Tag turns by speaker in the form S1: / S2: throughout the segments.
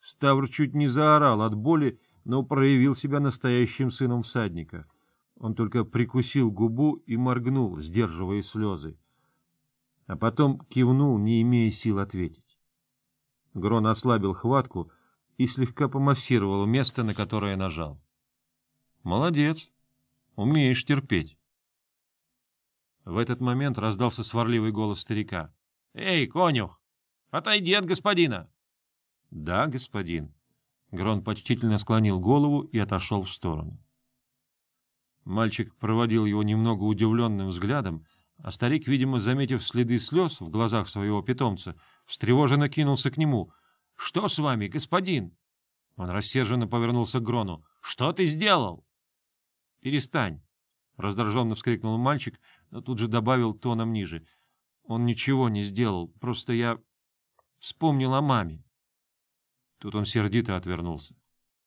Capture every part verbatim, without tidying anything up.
S1: Ставр чуть не заорал от боли, но проявил себя настоящим сыном всадника. Он только прикусил губу и моргнул, сдерживая слезы. А потом кивнул, не имея сил ответить. Грон ослабил хватку и слегка помассировал место, на которое нажал. — Молодец, умеешь терпеть. В этот момент раздался сварливый голос старика. — Эй, конюх, отойди от господина! — Да, господин. Грон почтительно склонил голову и отошел в сторону. Мальчик проводил его немного удивленным взглядом, а старик, видимо, заметив следы слез в глазах своего питомца, встревоженно кинулся к нему. — Что с вами, господин? Он рассерженно повернулся к Грону. — Что ты сделал? — Перестань! — раздраженно вскрикнул мальчик, но тут же добавил тоном ниже. — Он ничего не сделал, просто я вспомнил о маме. Тут он сердито отвернулся.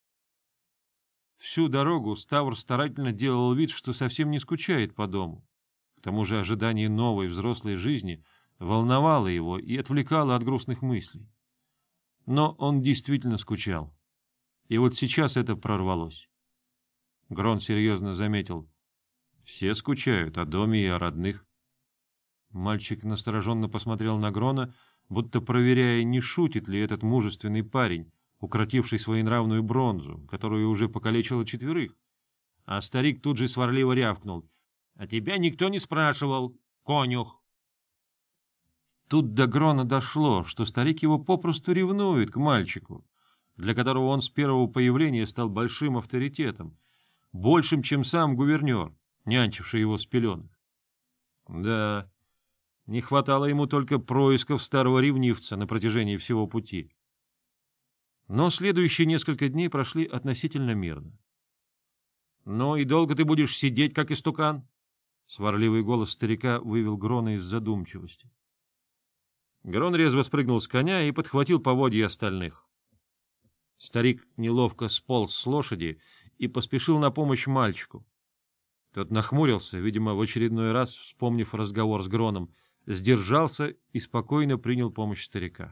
S1: Всю дорогу Ставр старательно делал вид, что совсем не скучает по дому. К тому же ожидание новой взрослой жизни волновало его и отвлекало от грустных мыслей. Но он действительно скучал. И вот сейчас это прорвалось. Грон серьезно заметил. Все скучают о доме и о родных. Мальчик настороженно посмотрел на Грона, будто проверяя, не шутит ли этот мужественный парень, укротивший своенравную бронзу, которую уже покалечила четверых. А старик тут же сварливо рявкнул. — А тебя никто не спрашивал, конюх. Тут до Грона дошло, что старик его попросту ревнует к мальчику, для которого он с первого появления стал большим авторитетом, большим, чем сам гувернер, нянчивший его с пеленок. Да, не хватало ему только происков старого ревнивца на протяжении всего пути. Но следующие несколько дней прошли относительно мирно. — Ну и долго ты будешь сидеть, как истукан? — сварливый голос старика вывел Грона из задумчивости. Грон резво спрыгнул с коня и подхватил поводья остальных. Старик неловко сполз с лошади и поспешил на помощь мальчику. Тот нахмурился, видимо, в очередной раз, вспомнив разговор с Гроном, сдержался и спокойно принял помощь старика.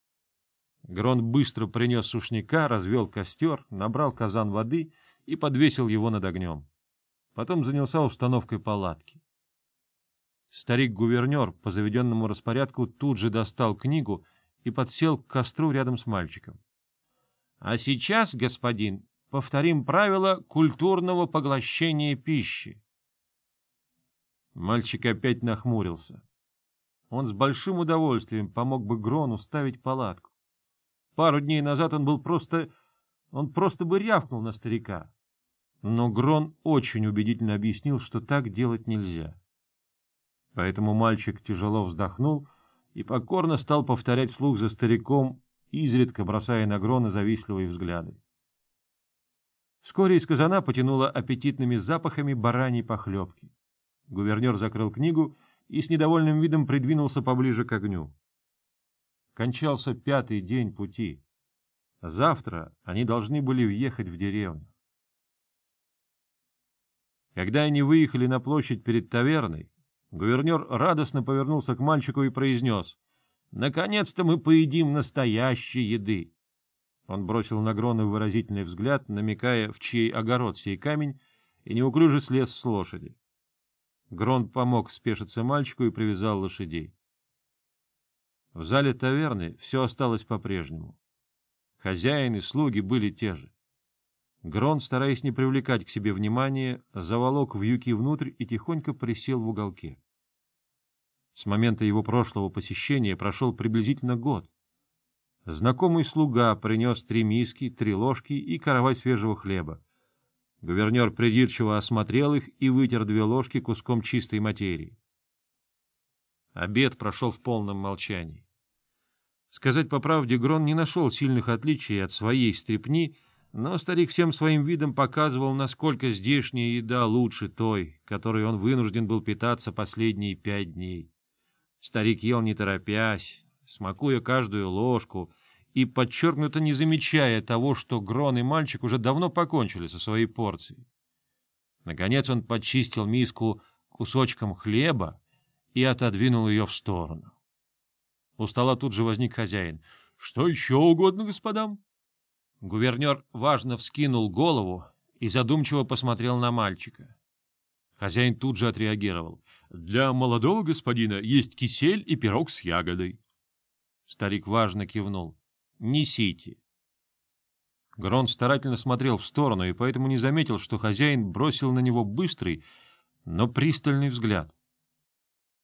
S1: Грон быстро принес сушняка, развел костер, набрал казан воды и подвесил его над огнем. Потом занялся установкой палатки. Старик-гувернер по заведенному распорядку тут же достал книгу и подсел к костру рядом с мальчиком. — А сейчас, господин, повторим правила культурного поглощения пищи. Мальчик опять нахмурился. Он с большим удовольствием помог бы Грону ставить палатку. Пару дней назад он был просто... он просто бы рявкнул на старика. Но Грон очень убедительно объяснил, что так делать нельзя. Поэтому мальчик тяжело вздохнул и покорно стал повторять вслух за стариком, изредка бросая на Грона завистливые взгляды. Вскоре из казана потянуло аппетитными запахами бараньей похлебки. Гувернер закрыл книгу и с недовольным видом придвинулся поближе к огню. Кончался пятый день пути. Завтра они должны были въехать в деревню. Когда они выехали на площадь перед таверной, гувернер радостно повернулся к мальчику и произнес: «Наконец-то мы поедим настоящей еды!» Он бросил на Грона выразительный взгляд, намекая, в чей огород сей камень, и неуклюже слез с лошади. Грон помог спешиться мальчику и привязал лошадей. В зале таверны все осталось по-прежнему. Хозяин и слуги были те же. Грон, стараясь не привлекать к себе внимания, заволок вьюки внутрь и тихонько присел в уголке. С момента его прошлого посещения прошел приблизительно год. Знакомый слуга принес три миски, три ложки и каравай свежего хлеба. Гувернер придирчиво осмотрел их и вытер две ложки куском чистой материи. Обед прошел в полном молчании. Сказать по правде, Грон не нашел сильных отличий от своей стрепни, но старик всем своим видом показывал, насколько здешняя еда лучше той, которой он вынужден был питаться последние пять дней. Старик ел не торопясь, смакуя каждую ложку и подчеркнуто не замечая того, что Грон и мальчик уже давно покончили со своей порцией. Наконец он подчистил миску кусочком хлеба и отодвинул ее в сторону. У стола тут же возник хозяин. — Что еще угодно господам? Гувернер важно вскинул голову и задумчиво посмотрел на мальчика. Хозяин тут же отреагировал. — Для молодого господина есть кисель и пирог с ягодой. Старик важно кивнул. — Несите. Грон старательно смотрел в сторону и поэтому не заметил, что хозяин бросил на него быстрый, но пристальный взгляд.